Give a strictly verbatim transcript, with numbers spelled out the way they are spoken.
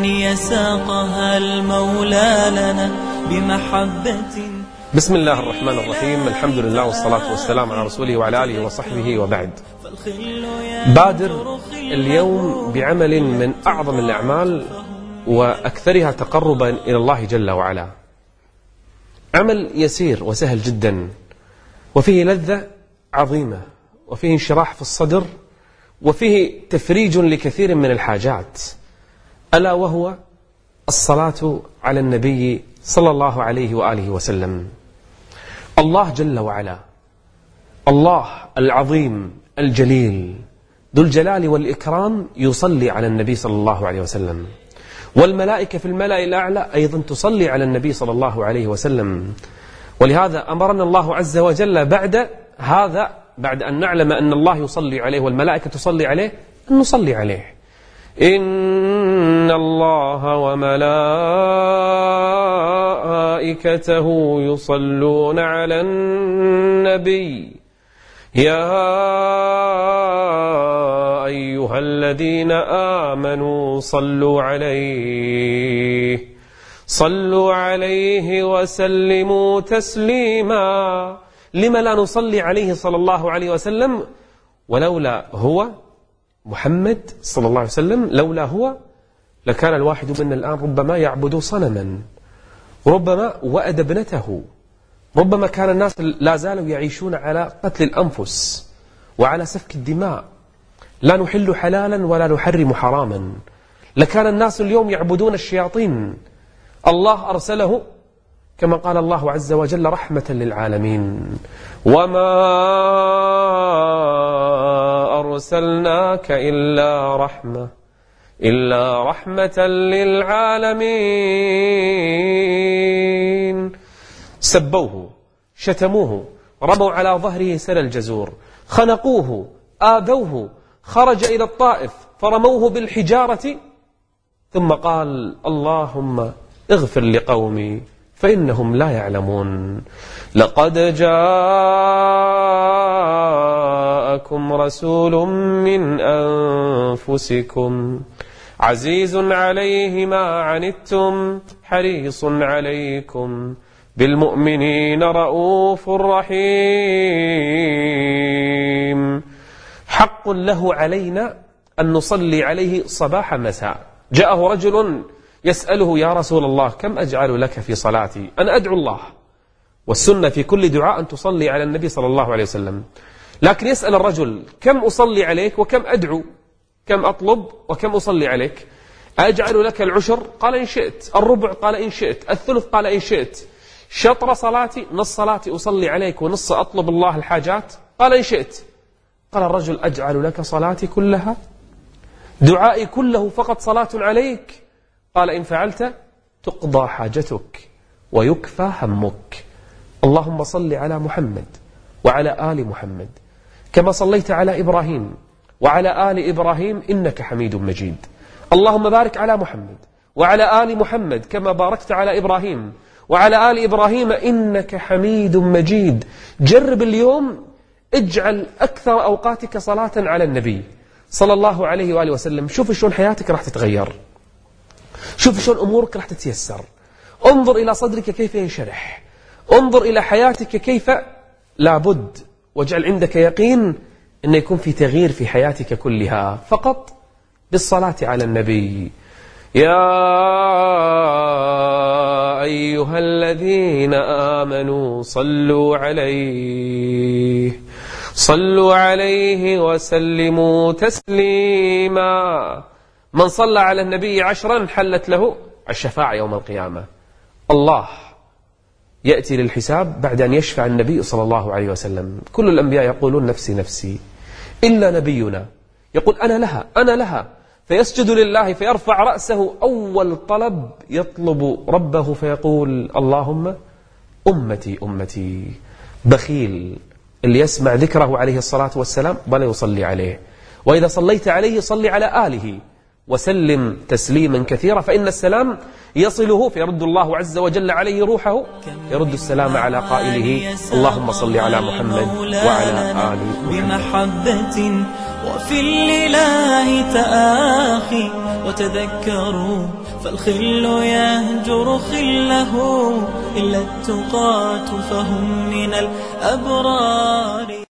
ثاني ساقها المولى لنا بمحبة. بسم الله الرحمن الرحيم، الحمد لله والصلاة والسلام على رسوله وعلى آله وصحبه وبعد. بادر اليوم بعمل من أعظم الأعمال وأكثرها تقربا إلى الله جل وعلا. عمل يسير وسهل جدا، وفيه لذة عظيمة، وفيه انشراح في الصدر، وفيه تفريج لكثير من الحاجات، ألا وهو الصلاة على النبي صلى الله عليه وآله وسلم. الله جل وعلا، الله العظيم الجليل ذو الجلال والإكرام يصلي على النبي صلى الله عليه وسلم، والملائكة في الملأ الأعلى أيضا تصلي على النبي صلى الله عليه وسلم. ولهذا أمرنا الله عز وجل بعد هذا، بعد أن نعلم أن الله يصلي عليه والملائكة تصلي عليه، أن نصلي عليه. إن الله وملائكته يصلون على النبي يا أيها الذين آمنوا صلوا عليه صلوا عليه وسلموا تسليما. لما لا نصلي عليه صلى الله عليه وسلم؟ ولولا هو محمد صلى الله عليه وسلم، لولا هو لكان الواحد منا الآن ربما يعبد صنما، ربما وأد ابنته، ربما كان الناس لا زالوا يعيشون على قتل الأنفس وعلى سفك الدماء، لا نحل حلالا ولا نحرم حراما، لكان الناس اليوم يعبدون الشياطين. الله أرسله كما قال الله عز وجل رحمة للعالمين، وما أرسلناك إلا رحمة إلا رحمة للعالمين. سبوه، شتموه، رموا على ظهره سل الجزور، خنقوه، آذوه، خرج إلى الطائف فرموه بالحجارة، ثم قال اللهم اغفر لقومي فإنهم لا يعلمون. لقد جاءكم رسول من أنفسكم عزيز عليه ما عنتم حريص عليكم بالمؤمنين رؤوف رحيم. حق له علينا أن نصلي عليه صباح مساء. جاءه رجل يسأله يا رسول الله كم أجعل لك في صلاتي؟ أنا أدعو الله، والسنة في كل دعاء أن تصلي على النبي صلى الله عليه وسلم، لكن يسأل الرجل كم أصلي عليك وكم أدعو، كم أطلب وكم أصلي عليك؟ أجعل لك العشر؟ قال إن شئت. الربع؟ قال إن شئت. الثلث؟ قال إن شئت. شطر صلاتي؟ نص صلاتي أصلي عليك ونص أطلب الله الحاجات؟ قال إن شئت. قال الرجل أجعل لك صلاتي كلها، دعائي كله فقط صلاة عليك؟ قال إن فعلت تقضى حاجتك ويكفى همك. اللهم صل على محمد وعلى آل محمد كما صليت على إبراهيم وعلى آل إبراهيم إنك حميد مجيد. اللهم بارك على محمد وعلى آل محمد كما باركت على إبراهيم وعلى آل إبراهيم إنك حميد مجيد. جرب اليوم، اجعل أكثر أوقاتك صلاة على النبي صلى الله عليه وآله وسلم. شوف شلون حياتك راح تتغير، شوف شلون أمورك راح تتيسر. انظر إلى صدرك كيف ينشرح، انظر إلى حياتك كيف لابد، واجعل عندك يقين أن يكون في تغيير في حياتك كلها فقط بالصلاة على النبي. يا أيها الذين آمنوا صلوا عليه صلوا عليه وسلموا تسليما. من صلى على النبي عشرا حلت له الشفاعة يوم القيامة. الله يأتي للحساب بعد أن يشفع النبي صلى الله عليه وسلم. كل الأنبياء يقولون نفسي نفسي، إلا نبينا يقول أنا لها أنا لها، فيسجد لله فيرفع رأسه. أول طلب يطلب ربه فيقول اللهم أمتي أمتي. بخيل اللي يسمع ذكره عليه الصلاة والسلام ولا يصلي عليه. وإذا صليت عليه صلي على آله وسلم تسليما كثيرا، فإن السلام يصله فيرد الله عز وجل عليه روحه، يرد السلام على قائله اللهم صل على محمد وعلى آل محمد. وفي الإله تآخي وتذكروا فالخل يهجر خله إلا التقاة فهم من الأبرار.